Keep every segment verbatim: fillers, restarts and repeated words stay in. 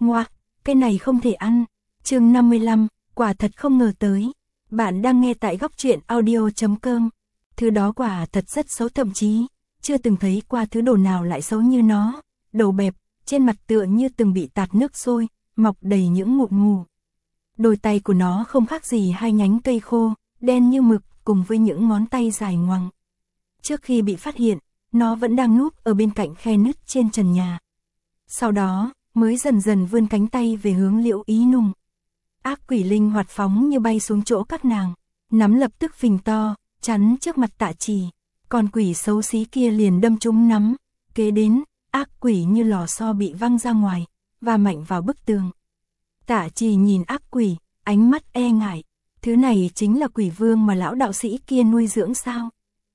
Ngoạc, cái này không thể ăn. Chương năm mươi lăm, quả thật không ngờ tới. Bạn đang nghe tại góc truyện audio chấm com. Thứ đó quả thật rất xấu, thậm chí chưa từng thấy qua thứ đồ nào lại xấu như nó. Đầu bẹp, trên mặt tựa như từng bị tạt nước sôi, mọc đầy những mụn mù. Đôi tay của nó không khác gì hai nhánh cây khô, đen như mực, cùng với những ngón tay dài ngoằng. Trước khi bị phát hiện, nó vẫn đang núp ở bên cạnh khe nứt trên trần nhà. Sau đó, mới dần dần vươn cánh tay về hướng Liễu Ý Nùng. Ác quỷ linh hoạt phóng như bay xuống chỗ các nàng, nắm lập tức phình to, chắn trước mặt Tạ Trì. Con quỷ xấu xí kia liền đâm trúng nắm, kế đến, ác quỷ như lò xo bị văng ra ngoài, và mạnh vào bức tường. Tạ Trì nhìn ác quỷ, ánh mắt e ngại, thứ này chính là quỷ vương mà lão đạo sĩ kia nuôi dưỡng sao?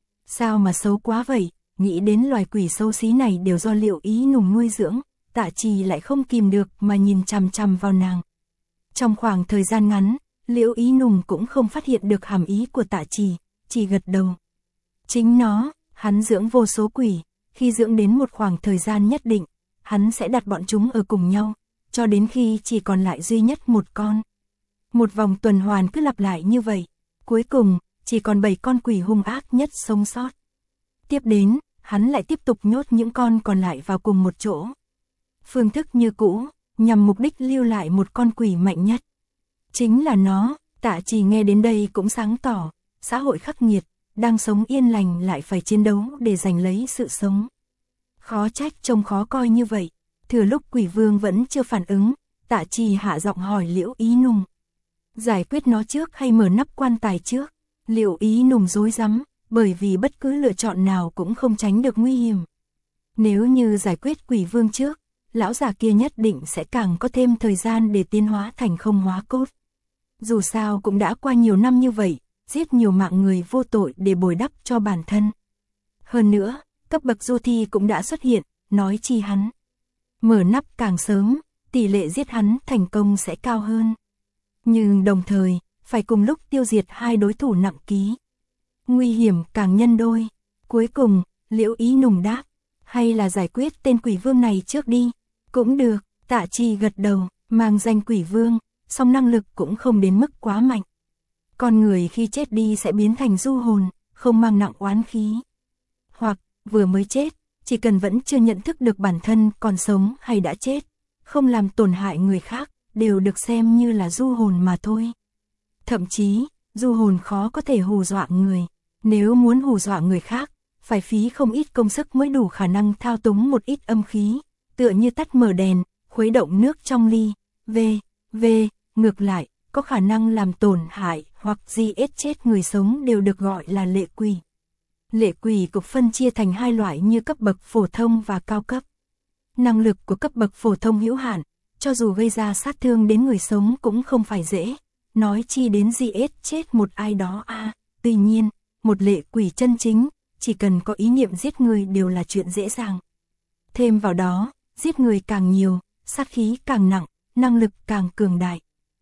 Sao mà xấu quá vậy, nghĩ đến loài quỷ xấu xí này đều do Liễu Ý Nùng nuôi dưỡng, Tạ Trì lại không kìm được mà nhìn chằm chằm vào nàng. Trong khoảng thời gian ngắn, Liễu Ý Nùng cũng không phát hiện được hàm ý của Tạ Trì, chỉ gật đầu. Chính nó, hắn dưỡng vô số quỷ, khi dưỡng đến một khoảng thời gian nhất định, hắn sẽ đặt bọn chúng ở cùng nhau, cho đến khi chỉ còn lại duy nhất một con. Một vòng tuần hoàn cứ lặp lại như vậy, cuối cùng, chỉ còn bảy con quỷ hung ác nhất sống sót. Tiếp đến, hắn lại tiếp tục nhốt những con còn lại vào cùng một chỗ. Phương thức như cũ, nhằm mục đích lưu lại một con quỷ mạnh nhất. Chính là nó. Tạ Trì nghe đến đây cũng sáng tỏ, xã hội khắc nghiệt, đang sống yên lành lại phải chiến đấu để giành lấy sự sống. Khó trách trông khó coi như vậy. Thừa lúc quỷ vương vẫn chưa phản ứng, Tạ Trì hạ giọng hỏi Liễu Ý Nùng. Giải quyết nó trước hay mở nắp quan tài trước? Liễu Ý Nùng rối rắm, bởi vì bất cứ lựa chọn nào cũng không tránh được nguy hiểm. Nếu như giải quyết quỷ vương trước, lão già kia nhất định sẽ càng có thêm thời gian để tiến hóa thành không hóa cốt. Dù sao cũng đã qua nhiều năm như vậy, giết nhiều mạng người vô tội để bồi đắp cho bản thân. Hơn nữa, cấp bậc du thi cũng đã xuất hiện, nói chi hắn. Mở nắp càng sớm, tỷ lệ giết hắn thành công sẽ cao hơn. Nhưng đồng thời, phải cùng lúc tiêu diệt hai đối thủ nặng ký. Nguy hiểm càng nhân đôi. Cuối cùng, Liễu Ý Nùng đáp, hay là giải quyết tên quỷ vương này trước đi. Cũng được, Tạ Trì gật đầu, mang danh quỷ vương, song năng lực cũng không đến mức quá mạnh. Con người khi chết đi sẽ biến thành du hồn, không mang nặng oán khí. Hoặc, vừa mới chết, chỉ cần vẫn chưa nhận thức được bản thân còn sống hay đã chết, không làm tổn hại người khác, đều được xem như là du hồn mà thôi. Thậm chí, du hồn khó có thể hù dọa người. Nếu muốn hù dọa người khác, phải phí không ít công sức mới đủ khả năng thao túng một ít âm khí, tựa như tắt mở đèn, khuấy động nước trong ly. V, V, ngược lại, có khả năng làm tổn hại hoặc giết chết người sống đều được gọi là lệ quỷ. Lệ quỷ cũng phân chia thành hai loại như cấp bậc phổ thông và cao cấp. Năng lực của cấp bậc phổ thông hữu hạn, cho dù gây ra sát thương đến người sống cũng không phải dễ, nói chi đến giết chết một ai đó a. À, tuy nhiên, một lệ quỷ chân chính, chỉ cần có ý niệm giết người đều là chuyện dễ dàng. Thêm vào đó, giết người càng nhiều, sát khí càng nặng, năng lực càng cường đại.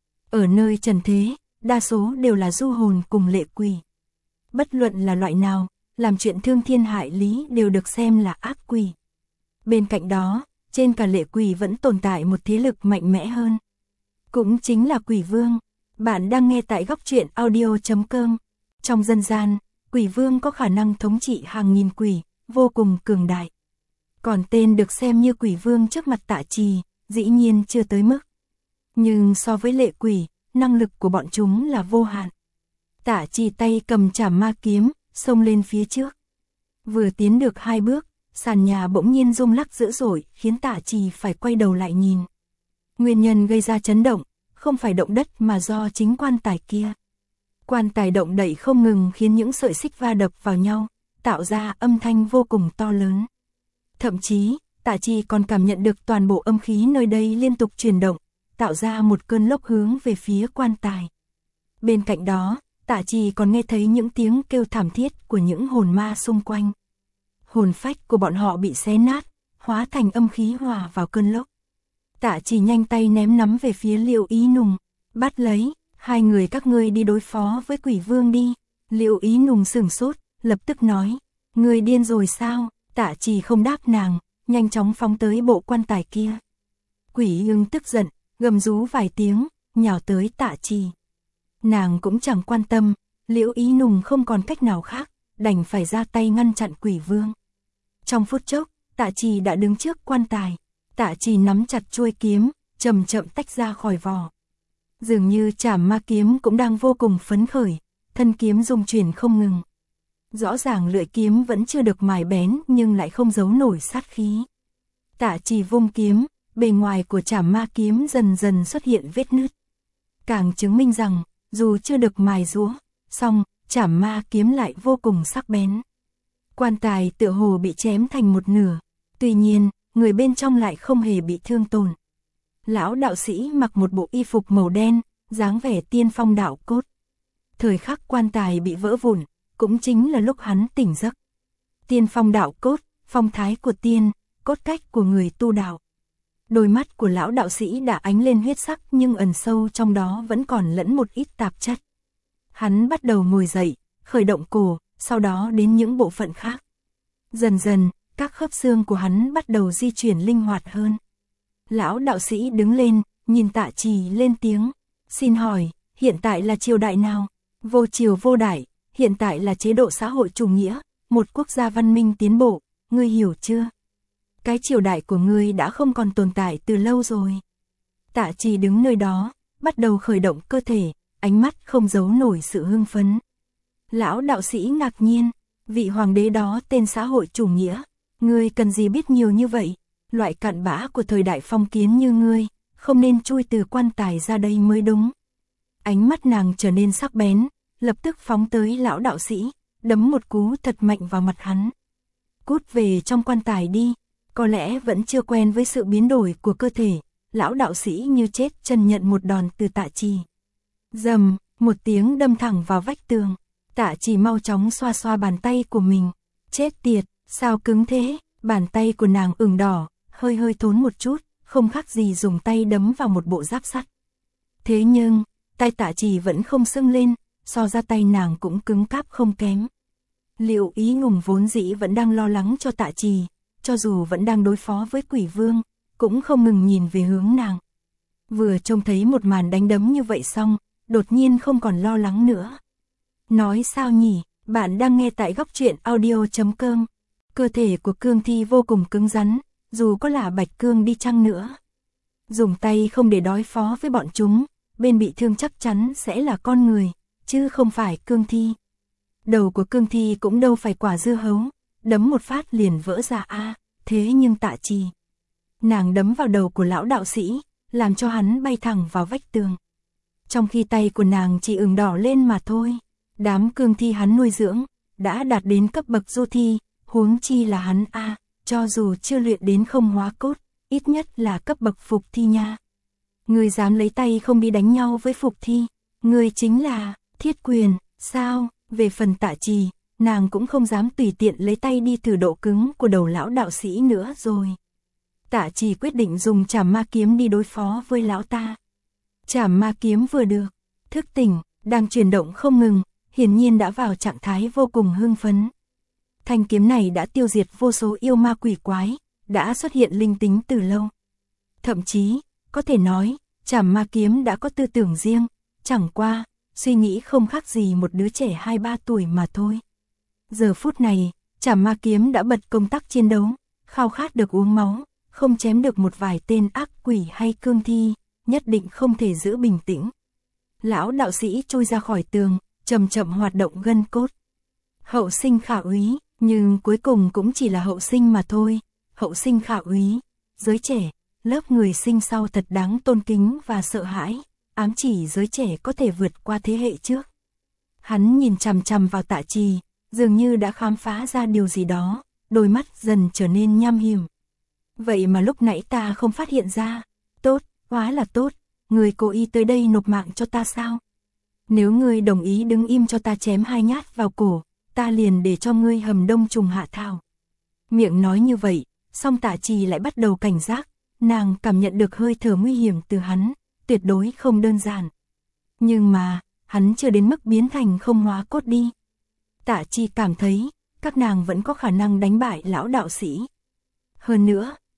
Ở nơi trần thế, đa số đều là du hồn cùng lệ quỷ. Bất luận là loại nào, làm chuyện thương thiên hại lý đều được xem là ác quỷ. Bên cạnh đó, trên cả lệ quỷ vẫn tồn tại một thế lực mạnh mẽ hơn. Cũng chính là quỷ vương. Bạn đang nghe tại góc truyện audio chấm com. Trong dân gian, quỷ vương có khả năng thống trị hàng nghìn quỷ, vô cùng cường đại. Còn tên được xem như quỷ vương trước mặt Tạ Trì, dĩ nhiên chưa tới mức. Nhưng so với lệ quỷ, năng lực của bọn chúng là vô hạn. Tạ Trì tay cầm trảm ma kiếm, xông lên phía trước. Vừa tiến được hai bước, sàn nhà bỗng nhiên rung lắc dữ dội, khiến Tạ Trì phải quay đầu lại nhìn. Nguyên nhân gây ra chấn động, không phải động đất mà do chính quan tài kia. Quan tài động đậy không ngừng khiến những sợi xích va đập vào nhau, tạo ra âm thanh vô cùng to lớn. Thậm chí, Tạ Trì còn cảm nhận được toàn bộ âm khí nơi đây liên tục chuyển động, tạo ra một cơn lốc hướng về phía quan tài. Bên cạnh đó, Tạ Trì còn nghe thấy những tiếng kêu thảm thiết của những hồn ma xung quanh. Hồn phách của bọn họ bị xé nát, hóa thành âm khí hòa vào cơn lốc. Tạ Trì nhanh tay ném nắm về phía Liễu Ý Nùng, bắt lấy, hai người các ngươi đi đối phó với quỷ vương đi. Liễu Ý Nùng sửng sốt, lập tức nói, ngươi điên rồi sao? Tạ Trì không đáp nàng, nhanh chóng phóng tới bộ quan tài kia. Quỷ ưng tức giận, gầm rú vài tiếng, nhào tới Tạ Trì. Nàng cũng chẳng quan tâm, Liễu Ý Nùng không còn cách nào khác, đành phải ra tay ngăn chặn quỷ vương. Trong phút chốc, Tạ Trì đã đứng trước quan tài. Tạ Trì nắm chặt chuôi kiếm, chậm chậm tách ra khỏi vỏ. Dường như Trảm Ma kiếm cũng đang vô cùng phấn khởi, thân kiếm rung chuyển không ngừng. Rõ ràng lưỡi kiếm vẫn chưa được mài bén nhưng lại không giấu nổi sát khí. Tạ Trì vung kiếm, bề ngoài của Trảm Ma kiếm dần dần xuất hiện vết nứt. Càng chứng minh rằng, dù chưa được mài rũa, song Trảm Ma kiếm lại vô cùng sắc bén. Quan tài tựa hồ bị chém thành một nửa, tuy nhiên, người bên trong lại không hề bị thương tổn. Lão đạo sĩ mặc một bộ y phục màu đen, dáng vẻ tiên phong đạo cốt. Thời khắc quan tài bị vỡ vụn, cũng chính là lúc hắn tỉnh giấc. Tiên phong đạo cốt, phong thái của tiên, cốt cách của người tu đạo. Đôi mắt của lão đạo sĩ đã ánh lên huyết sắc nhưng ẩn sâu trong đó vẫn còn lẫn một ít tạp chất. Hắn bắt đầu ngồi dậy, khởi động cổ, sau đó đến những bộ phận khác. Dần dần, các khớp xương của hắn bắt đầu di chuyển linh hoạt hơn. Lão đạo sĩ đứng lên, nhìn Tạ Trì lên tiếng. Xin hỏi, hiện tại là triều đại nào? Vô triều vô đại, hiện tại là chế độ xã hội chủ nghĩa, một quốc gia văn minh tiến bộ, ngươi hiểu chưa? Cái triều đại của ngươi đã không còn tồn tại từ lâu rồi. Tạ Trì đứng nơi đó, bắt đầu khởi động cơ thể, ánh mắt không giấu nổi sự hưng phấn. Lão đạo sĩ ngạc nhiên, vị hoàng đế đó tên xã hội chủ nghĩa, ngươi cần gì biết nhiều như vậy? Loại cặn bã của thời đại phong kiến như ngươi, không nên chui từ quan tài ra đây mới đúng. Ánh mắt nàng trở nên sắc bén, lập tức phóng tới lão đạo sĩ, đấm một cú thật mạnh vào mặt hắn. Cút về trong quan tài đi, có lẽ vẫn chưa quen với sự biến đổi của cơ thể, lão đạo sĩ như chết chân nhận một đòn từ Tạ Trì. Dầm, một tiếng đâm thẳng vào vách tường, Tạ Trì mau chóng xoa xoa bàn tay của mình. Chết tiệt, sao cứng thế? Bàn tay của nàng ửng đỏ, hơi hơi thốn một chút, không khác gì dùng tay đấm vào một bộ giáp sắt. Thế nhưng, tay Tạ Trì vẫn không sưng lên, so ra tay nàng cũng cứng cáp không kém. Liễu Ý Nùng vốn dĩ vẫn đang lo lắng cho Tạ Trì, cho dù vẫn đang đối phó với quỷ vương, cũng không ngừng nhìn về hướng nàng. Vừa trông thấy một màn đánh đấm như vậy xong, đột nhiên không còn lo lắng nữa. Nói sao nhỉ, bạn đang nghe tại góc truyện audio chấm com. Cơ thể của cương thi vô cùng cứng rắn, dù có là bạch cương đi chăng nữa. Dùng tay không để đối phó với bọn chúng, bên bị thương chắc chắn sẽ là con người, chứ không phải cương thi. Đầu của cương thi cũng đâu phải quả dưa hấu, đấm một phát liền vỡ ra a. À, thế nhưng Tạ Trì, nàng đấm vào đầu của lão đạo sĩ, làm cho hắn bay thẳng vào vách tường. Trong khi tay của nàng chỉ ửng đỏ lên mà thôi. Đám cương thi hắn nuôi dưỡng đã đạt đến cấp bậc du thi, huống chi là hắn a, à, cho dù chưa luyện đến không hóa cốt, ít nhất là cấp bậc phục thi nha. Ngươi dám lấy tay không đi đánh nhau với phục thi, ngươi chính là Thiết Quyền, sao? Về phần Tạ Trì, nàng cũng không dám tùy tiện lấy tay đi thử độ cứng của đầu lão đạo sĩ nữa rồi. Tạ Trì quyết định dùng Trảm Ma kiếm đi đối phó với lão ta. Trảm Ma kiếm vừa được thức tỉnh, đang chuyển động không ngừng, hiển nhiên đã vào trạng thái vô cùng hưng phấn. Thanh kiếm này đã tiêu diệt vô số yêu ma quỷ quái, đã xuất hiện linh tính từ lâu. Thậm chí, có thể nói, Trảm Ma kiếm đã có tư tưởng riêng, chẳng qua, suy nghĩ không khác gì một đứa trẻ hai ba tuổi mà thôi. Giờ phút này, Trảm Ma kiếm đã bật công tắc chiến đấu, khao khát được uống máu, không chém được một vài tên ác quỷ hay cương thi, nhất định không thể giữ bình tĩnh. Lão đạo sĩ trôi ra khỏi tường, chậm chậm hoạt động gân cốt. Hậu sinh khả úy, nhưng cuối cùng cũng chỉ là hậu sinh mà thôi. Hậu sinh khả úy, giới trẻ, lớp người sinh sau thật đáng tôn kính và sợ hãi, ám chỉ giới trẻ có thể vượt qua thế hệ trước. Hắn nhìn chằm chằm vào Tạ Trì, dường như đã khám phá ra điều gì đó, đôi mắt dần trở nên nham hiểm. Vậy mà lúc nãy ta không phát hiện ra. Tốt, hóa là tốt, người cố ý tới đây nộp mạng cho ta sao? Nếu ngươi đồng ý đứng im cho ta chém hai nhát vào cổ, ta liền để cho ngươi hầm đông trùng hạ thảo. Miệng nói như vậy, song Tạ Trì lại bắt đầu cảnh giác, nàng cảm nhận được hơi thở nguy hiểm từ hắn, tuyệt đối không đơn giản. Nhưng mà, hắn chưa đến mức biến thành không hóa cốt đi. Tạ Trì cảm thấy, các nàng vẫn có khả năng đánh bại lão đạo sĩ. Hơn nữa,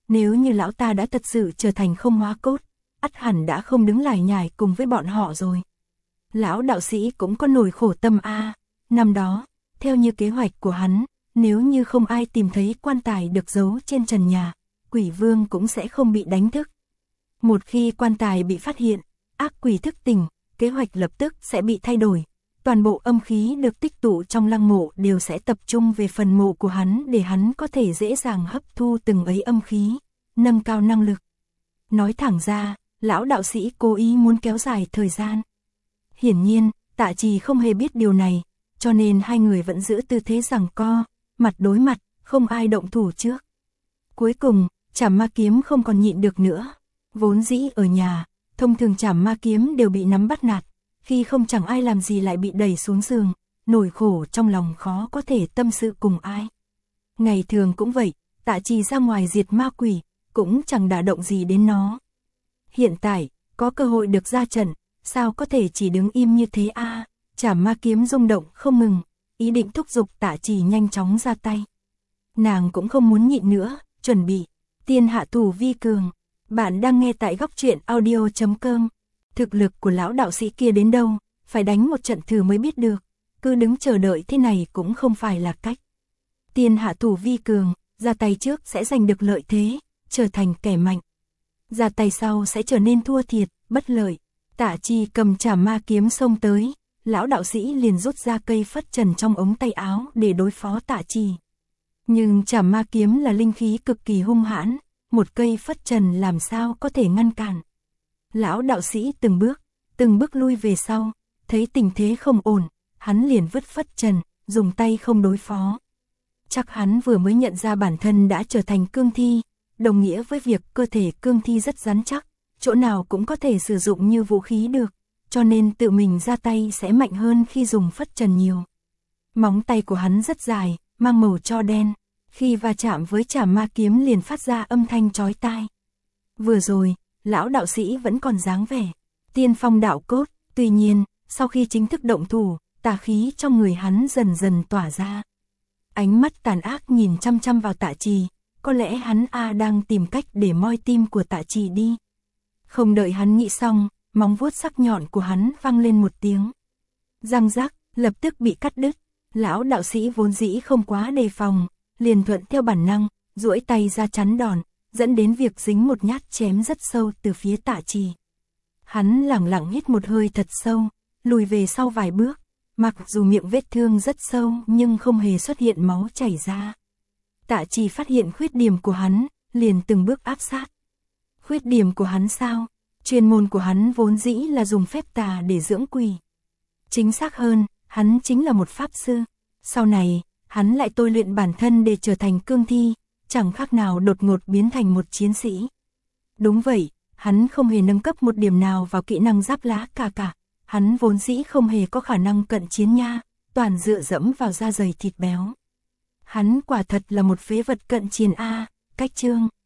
nếu như lão ta đã thật sự trở thành không hóa cốt, ắt hẳn đã không đứng lải nhải cùng với bọn họ rồi. Lão đạo sĩ cũng có nỗi khổ tâm a, à. Năm đó, theo như kế hoạch của hắn, nếu như không ai tìm thấy quan tài được giấu trên trần nhà, quỷ vương cũng sẽ không bị đánh thức. Một khi quan tài bị phát hiện, ác quỷ thức tỉnh, kế hoạch lập tức sẽ bị thay đổi. Toàn bộ âm khí được tích tụ trong lăng mộ đều sẽ tập trung về phần mộ của hắn để hắn có thể dễ dàng hấp thu từng ấy âm khí, nâng cao năng lực. Nói thẳng ra, lão đạo sĩ cố ý muốn kéo dài thời gian. Hiển nhiên, Tạ Trì không hề biết điều này, cho nên hai người vẫn giữ tư thế giằng co, mặt đối mặt, không ai động thủ trước. Cuối cùng, Trảm Ma Kiếm không còn nhịn được nữa. Vốn dĩ ở nhà, thông thường Trảm Ma Kiếm đều bị nắm bắt nạt, khi không chẳng ai làm gì lại bị đẩy xuống giường, nỗi khổ trong lòng khó có thể tâm sự cùng ai. Ngày thường cũng vậy, Tạ Trì ra ngoài diệt ma quỷ, cũng chẳng đả động gì đến nó. Hiện tại, có cơ hội được ra trận, sao có thể chỉ đứng im như thế a? À? Trảm Ma Kiếm rung động không ngừng, ý định thúc giục Tạ Trì nhanh chóng ra tay. Nàng cũng không muốn nhịn nữa, chuẩn bị. Tiên hạ thủ vi cường. Bạn đang nghe tại góc truyện audio chấm com. Thực lực của lão đạo sĩ kia đến đâu, phải đánh một trận thử mới biết được. Cứ đứng chờ đợi thế này cũng không phải là cách. Tiên hạ thủ vi cường, ra tay trước sẽ giành được lợi thế, trở thành kẻ mạnh. Ra tay sau sẽ trở nên thua thiệt, bất lợi. Tạ Trì cầm Trảm Ma Kiếm xông tới, lão đạo sĩ liền rút ra cây phất trần trong ống tay áo để đối phó Tạ Trì. Nhưng Trảm Ma Kiếm là linh khí cực kỳ hung hãn, một cây phất trần làm sao có thể ngăn cản. Lão đạo sĩ từng bước, từng bước lui về sau, thấy tình thế không ổn, hắn liền vứt phất trần, dùng tay không đối phó. Chắc hắn vừa mới nhận ra bản thân đã trở thành cương thi, đồng nghĩa với việc cơ thể cương thi rất rắn chắc, chỗ nào cũng có thể sử dụng như vũ khí được, cho nên tự mình ra tay sẽ mạnh hơn khi dùng phất trần nhiều. Móng tay của hắn rất dài, mang màu tro đen, khi va chạm với Trảm Ma Kiếm liền phát ra âm thanh chói tai. Vừa rồi, lão đạo sĩ vẫn còn dáng vẻ tiên phong đạo cốt, tuy nhiên, sau khi chính thức động thủ, tà khí trong người hắn dần dần tỏa ra. Ánh mắt tàn ác nhìn chăm chăm vào Tạ Trì, có lẽ hắn a đang tìm cách để moi tim của Tạ Trì đi. Không đợi hắn nghĩ xong, móng vuốt sắc nhọn của hắn vang lên một tiếng. Răng rắc, lập tức bị cắt đứt. Lão đạo sĩ vốn dĩ không quá đề phòng, liền thuận theo bản năng, duỗi tay ra chắn đòn, dẫn đến việc dính một nhát chém rất sâu từ phía Tạ Trì. Hắn lẳng lặng hít một hơi thật sâu, lùi về sau vài bước, mặc dù miệng vết thương rất sâu nhưng không hề xuất hiện máu chảy ra. Tạ Trì phát hiện khuyết điểm của hắn, liền từng bước áp sát. Khuyết điểm của hắn sao? Chuyên môn của hắn vốn dĩ là dùng phép tà để dưỡng quỷ. Chính xác hơn, hắn chính là một pháp sư. Sau này, hắn lại tôi luyện bản thân để trở thành cương thi, chẳng khác nào đột ngột biến thành một chiến sĩ. Đúng vậy, hắn không hề nâng cấp một điểm nào vào kỹ năng giáp lá cả cả. Hắn vốn dĩ không hề có khả năng cận chiến nha, toàn dựa dẫm vào da dày thịt béo. Hắn quả thật là một phế vật cận chiến a, cách chương.